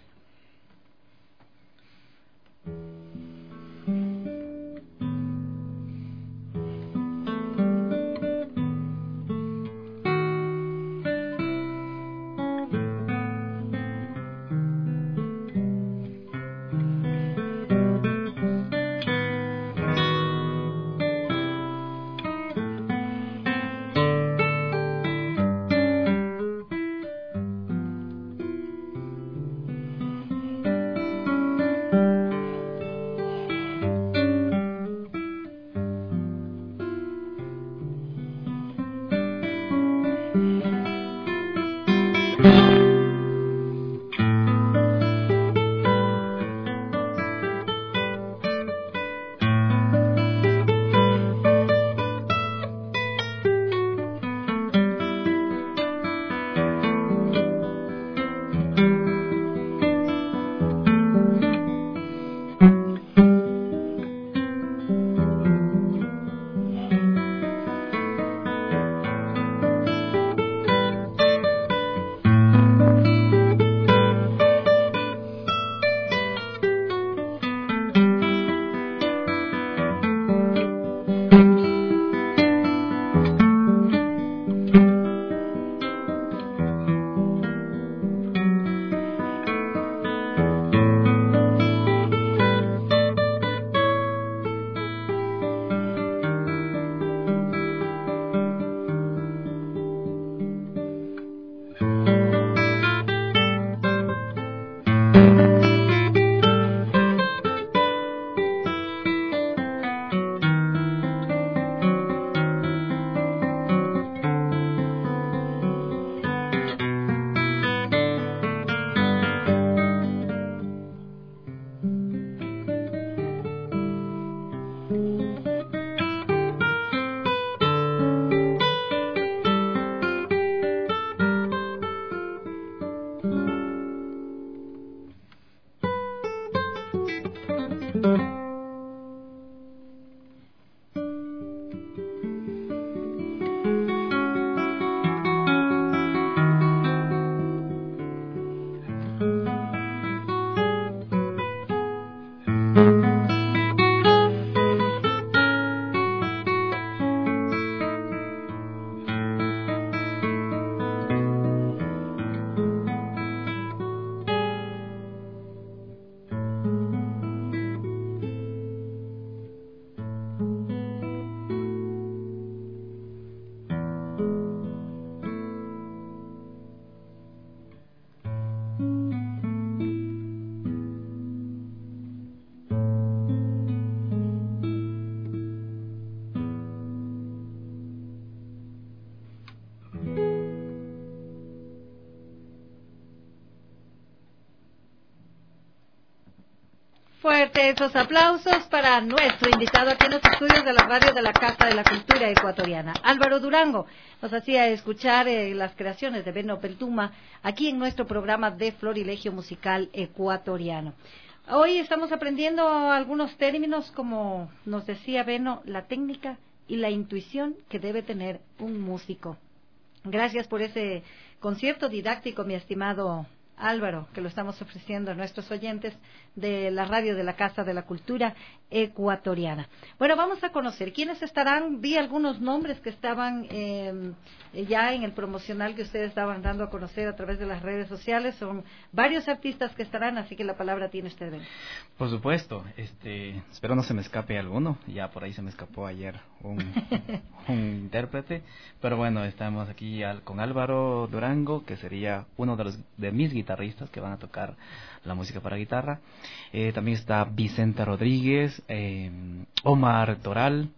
S2: Fuerte esos aplausos para nuestro invitado aquí en los estudios de la radio de la Casa de la Cultura Ecuatoriana. Álvaro Durango nos hacía escuchar eh, las creaciones de Beno Peltuma aquí en nuestro programa de Florilegio Musical Ecuatoriano. Hoy estamos aprendiendo algunos términos, como nos decía Beno, la técnica y la intuición que debe tener un músico. Gracias por ese concierto didáctico, mi estimado Álvaro, que lo estamos ofreciendo a nuestros oyentes de la radio de la Casa de la Cultura Ecuatoriana. Bueno, vamos a conocer quiénes estarán. Vi algunos nombres que estaban eh, ya en el promocional que ustedes estaban dando a conocer a través de las redes sociales. Son varios artistas que estarán, así que la palabra tiene usted, Ben.
S8: Por supuesto, este, espero no se me escape alguno. Ya por ahí se me escapó ayer un, un intérprete, pero bueno, estamos aquí al, con Álvaro Durango, que sería uno de los de mis guitarristas que van a tocar la música para guitarra. Eh, también está Vicente Rodríguez, eh, Omar Toral,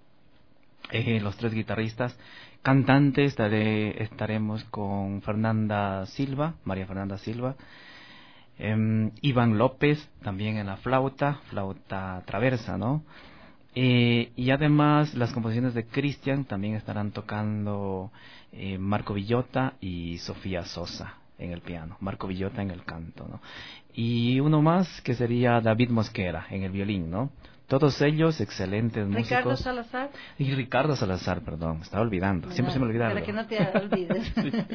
S8: eh, los tres guitarristas. Cantante estaré, estaremos con Fernanda Silva, María Fernanda Silva, eh, Iván López, también en la flauta, flauta traversa, ¿no? Eh, y además las composiciones de Cristian también estarán tocando eh, Marco Villota y Sofía Sosa en el piano, Marco Villota en el canto, ¿no? Y uno más que sería David Mosquera en el violín, ¿no? Todos ellos excelentes músicos.
S2: Ricardo Salazar.
S8: Y Ricardo Salazar, perdón, me estaba olvidando, no, siempre se me olvida.
S2: Para que no te olvides.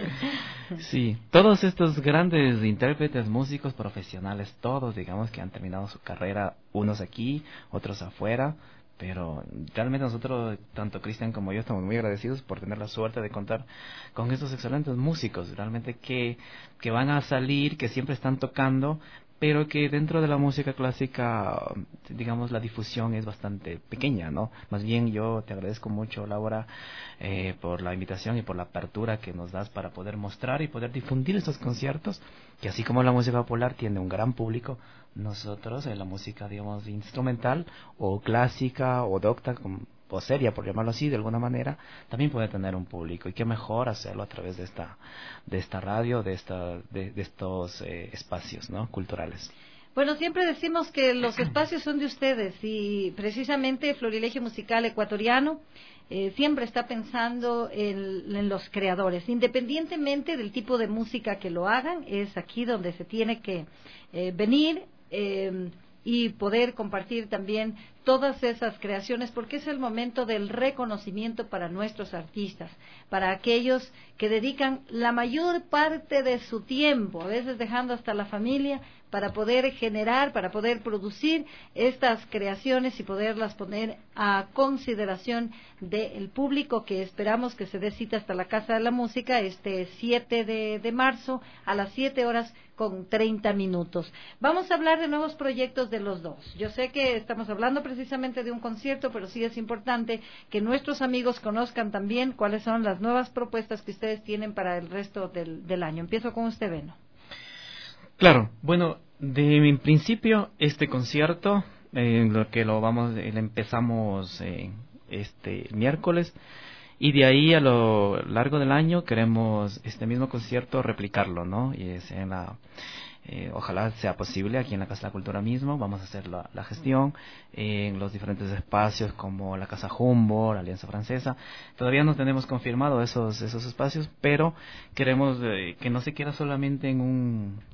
S8: Sí. Sí, todos estos grandes intérpretes, músicos profesionales, todos digamos que han terminado su carrera, unos aquí, otros afuera. Pero realmente nosotros, tanto Cristian como yo, estamos muy agradecidos por tener la suerte de contar con estos excelentes músicos, realmente que, que van a salir, que siempre están tocando, pero que dentro de la música clásica, digamos, la difusión es bastante pequeña, ¿no? Más bien yo te agradezco mucho, Laura, eh, por la invitación y por la apertura que nos das para poder mostrar y poder difundir estos conciertos, que así como la música popular tiene un gran público, nosotros en la música, digamos, instrumental o clásica o docta, o seria, por llamarlo así, de alguna manera, también puede tener un público. Y qué mejor hacerlo a través de esta de esta radio, de esta de, de estos eh, espacios, ¿no?, culturales.
S2: Bueno, siempre decimos que los espacios son de ustedes y precisamente Florilegio Musical Ecuatoriano eh, siempre está pensando en, en los creadores. Independientemente del tipo de música que lo hagan, es aquí donde se tiene que eh, venir eh, y poder compartir también todas esas creaciones, porque es el momento del reconocimiento para nuestros artistas, para aquellos que dedican la mayor parte de su tiempo, a veces dejando hasta la familia, para poder generar, para poder producir estas creaciones y poderlas poner a consideración del público, que esperamos que se dé cita hasta la Casa de la Música este siete de marzo a las siete horas con treinta minutos. Vamos a hablar de nuevos proyectos de los dos. Yo sé que estamos hablando precisamente de un concierto, pero sí es importante que nuestros amigos conozcan también cuáles son las nuevas propuestas que ustedes tienen para el resto del, del año. Empiezo con usted, Beno.
S8: Claro, bueno, de en principio este concierto, en eh, lo que lo vamos, eh, empezamos eh, este miércoles, y de ahí a lo largo del año queremos este mismo concierto replicarlo, ¿no? Y es en la, eh, ojalá sea posible aquí en la Casa de la Cultura mismo. Vamos a hacer la, la gestión en los diferentes espacios como la Casa Humboldt, la Alianza Francesa. Todavía no tenemos confirmado esos esos espacios, pero queremos eh, que no se quede solamente en un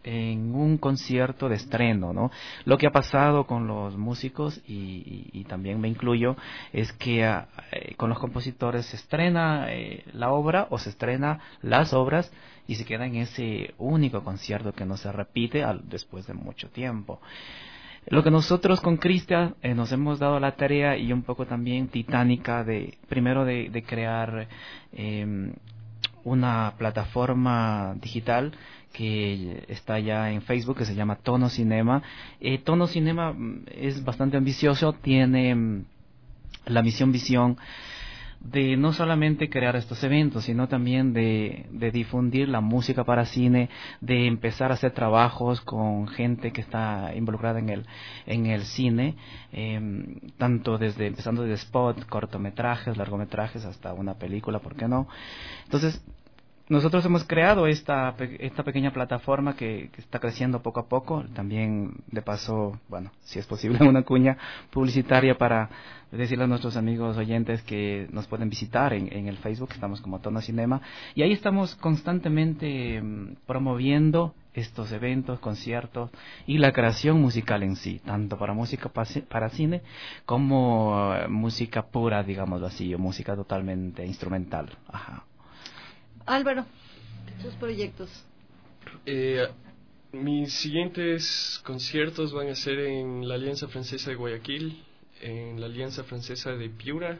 S8: en un concierto de estreno, ¿no? Lo que ha pasado con los músicos, y, y, y también me incluyo, es que eh, con los compositores se estrena eh, la obra o se estrena las obras y se queda en ese único concierto que no se repite al, después de mucho tiempo. Lo que nosotros con Cristian eh, nos hemos dado la tarea y un poco también titánica de, primero de, de crear eh, una plataforma digital que está ya en Facebook, que se llama Tono Cinema. Eh, Tono Cinema es bastante ambicioso, tiene mm, la misión, visión de no solamente crear estos eventos, sino también de, de difundir la música para cine, de empezar a hacer trabajos con gente que está involucrada en el en el cine, eh, tanto desde empezando desde spot, cortometrajes, largometrajes, hasta una película, ¿por qué no? Entonces, nosotros hemos creado esta esta pequeña plataforma que, que está creciendo poco a poco. También, de paso, bueno, si es posible, una cuña publicitaria para decirle a nuestros amigos oyentes que nos pueden visitar en, en el Facebook. Estamos como Tono Cinema. Y ahí estamos constantemente um, promoviendo estos eventos, conciertos y la creación musical en sí, tanto para música para cine como uh, música pura, digámoslo así, o música totalmente instrumental. Ajá.
S2: Álvaro, tus proyectos.
S6: Eh, mis siguientes conciertos van a ser en la Alianza Francesa de Guayaquil, en la Alianza Francesa de Piura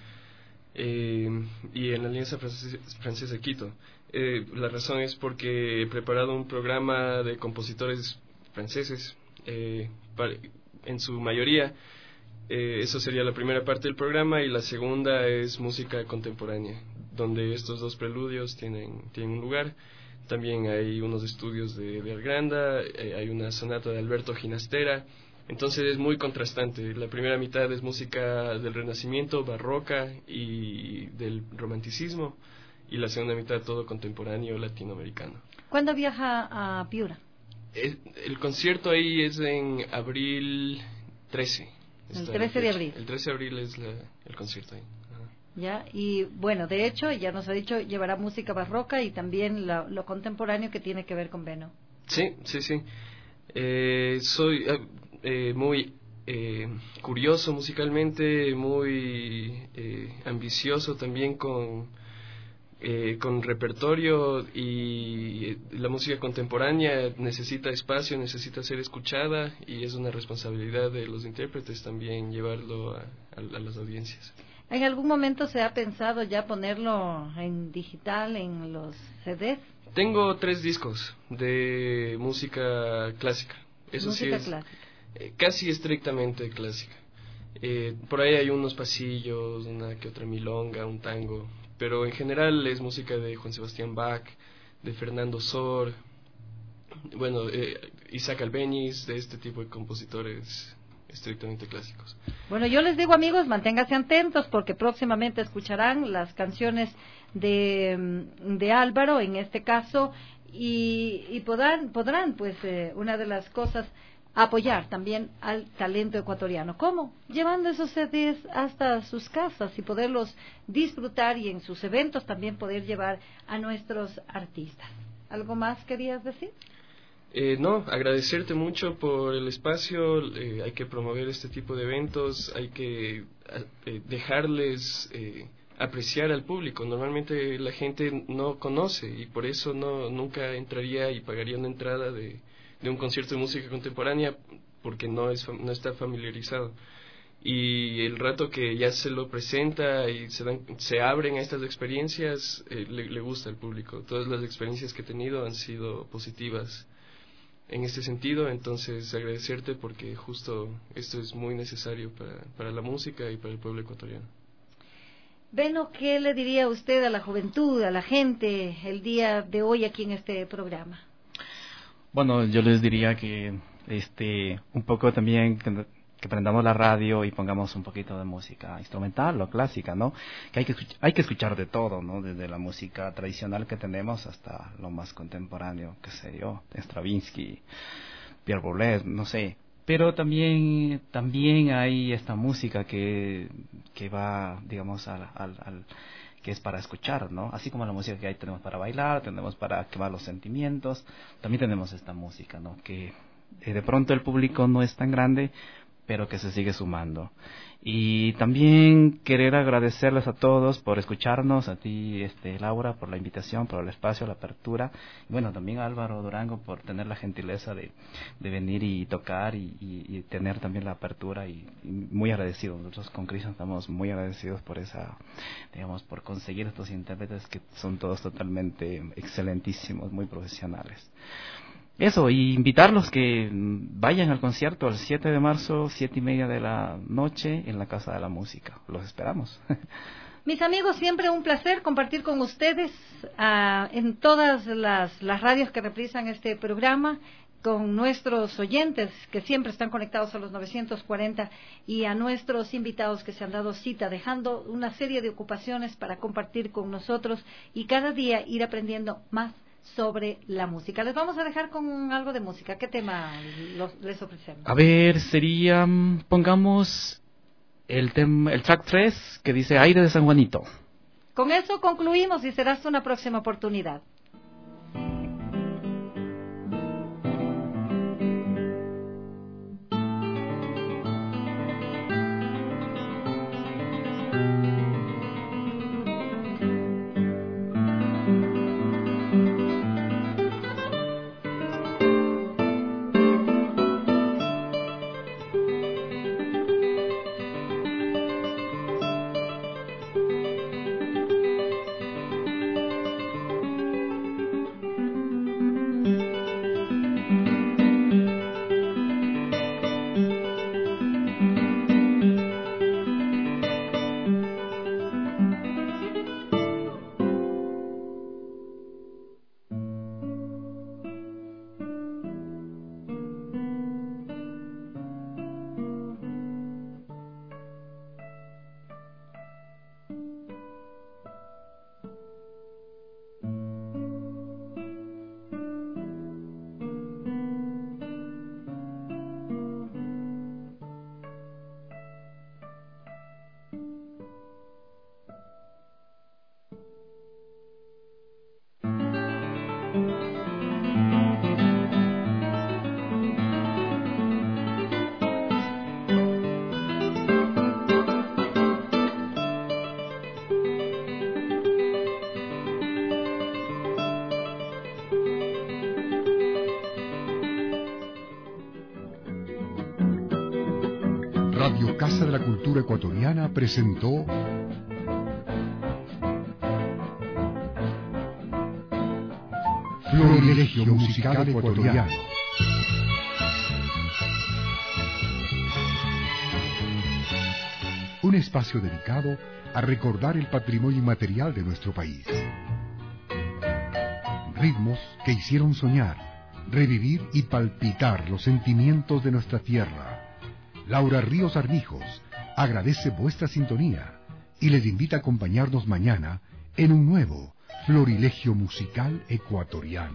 S6: eh, y en la Alianza Francesa, Francesa de Quito. Eh, la razón es porque he preparado un programa de compositores franceses, eh, para, en su mayoría. Eh, eso sería la primera parte del programa, y la segunda es música contemporánea, donde estos dos preludios tienen, tienen un lugar. También hay unos estudios de, de Algranda, eh, hay una sonata de Alberto Ginastera. Entonces es muy contrastante. La primera mitad es música del Renacimiento, barroca y del romanticismo, y la segunda mitad todo contemporáneo latinoamericano.
S2: ¿Cuándo viaja a Piura?
S6: El, el concierto ahí es en abril trece.
S2: El trece de abril.
S6: El trece de abril es la, el concierto ahí.
S2: Ya, y bueno, de hecho, ya nos ha dicho, llevará música barroca y también lo, lo contemporáneo que tiene que ver con Beno.
S6: Sí, sí, sí. Eh, soy eh, muy eh, curioso musicalmente, muy eh, ambicioso también con, eh, con repertorio, y la música contemporánea necesita espacio, necesita ser escuchada, y es una responsabilidad de los intérpretes también llevarlo a, a, a las audiencias.
S2: ¿En algún momento se ha pensado ya ponerlo en digital, en los C Ds?
S6: Tengo tres discos de música clásica. Eso
S2: música
S6: sí es
S2: clásica.
S6: Eh, casi estrictamente clásica. Eh, por ahí hay unos pasillos, una que otra milonga, un tango, pero en general es música de Juan Sebastián Bach, de Fernando Sor, bueno, eh, Isaac Albéniz, de este tipo de compositores estrictamente clásicos.
S2: Bueno, yo les digo, amigos, manténganse atentos porque próximamente escucharán las canciones de, de Álvaro, en este caso, y, y podrán, podrán, pues, eh, una de las cosas, apoyar también al talento ecuatoriano. ¿Cómo? Llevando esos C Ds hasta sus casas y poderlos disfrutar, y en sus eventos también poder llevar a nuestros artistas. ¿Algo más querías decir?
S6: Eh, no, agradecerte mucho por el espacio. Eh, hay que promover este tipo de eventos, hay que eh, dejarles eh, apreciar al público. Normalmente la gente no conoce, y por eso no nunca entraría y pagaría una entrada de, de un concierto de música contemporánea, porque no es no está familiarizado. Y el rato que ya se lo presenta y se dan, se abren a estas experiencias, eh, le, le gusta al público. Todas las experiencias que he tenido han sido positivas en este sentido, entonces agradecerte porque justo esto es muy necesario para, para la música y para el pueblo ecuatoriano.
S2: Beno, ¿qué le diría usted a la juventud, a la gente, el día de hoy aquí en este programa?
S8: Bueno, yo les diría que este un poco también que, que prendamos la radio y pongamos un poquito de música instrumental o clásica, ¿no? Que hay que escuchar, hay que escuchar de todo, ¿no? Desde la música tradicional que tenemos hasta lo más contemporáneo, qué sé yo, Stravinsky, Pierre Boulez, no sé. Pero también también hay esta música que que va, digamos, al, al, al que es para escuchar, ¿no? Así como la música que hay tenemos para bailar, tenemos para quemar los sentimientos, también tenemos esta música, ¿no? Que eh, de pronto el público no es tan grande, pero que se sigue sumando. Y también querer agradecerles a todos por escucharnos, a ti, este, Laura, por la invitación, por el espacio, la apertura, y bueno, también a Álvaro Durango por tener la gentileza de, de venir y tocar y, y, y tener también la apertura, y, y muy agradecidos. Nosotros con Cristian estamos muy agradecidos por esa, digamos, por conseguir estos intérpretes que son todos totalmente excelentísimos, muy profesionales. Eso, y invitarlos que vayan al concierto el siete de marzo, siete y media de la noche, en la Casa de la Música. Los esperamos.
S2: Mis amigos, siempre un placer compartir con ustedes uh, en todas las, las radios que reprisan este programa, con nuestros oyentes que siempre están conectados a los novecientos cuarenta y a nuestros invitados que se han dado cita, dejando una serie de ocupaciones para compartir con nosotros y cada día ir aprendiendo más sobre la música. Les vamos a dejar con algo de música. ¿Qué tema los, les ofrecemos?
S8: A ver, sería, pongamos el, tem, el track tres, que dice Aire de San Juanito.
S2: Con eso concluimos y será hasta una próxima oportunidad.
S4: Radio Casa de la Cultura Ecuatoriana presentó Florilegio Musical Ecuatoriano. Un espacio dedicado a recordar el patrimonio inmaterial de nuestro país. Ritmos que hicieron soñar, revivir y palpitar los sentimientos de nuestra tierra. Laura Ríos Armijos agradece vuestra sintonía y les invita a acompañarnos mañana en un nuevo Florilegio Musical Ecuatoriano.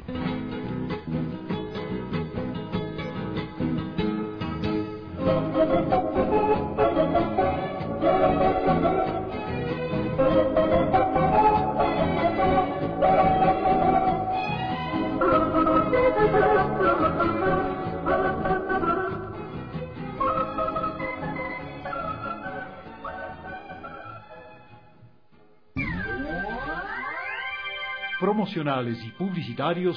S1: Promocionales y publicitarios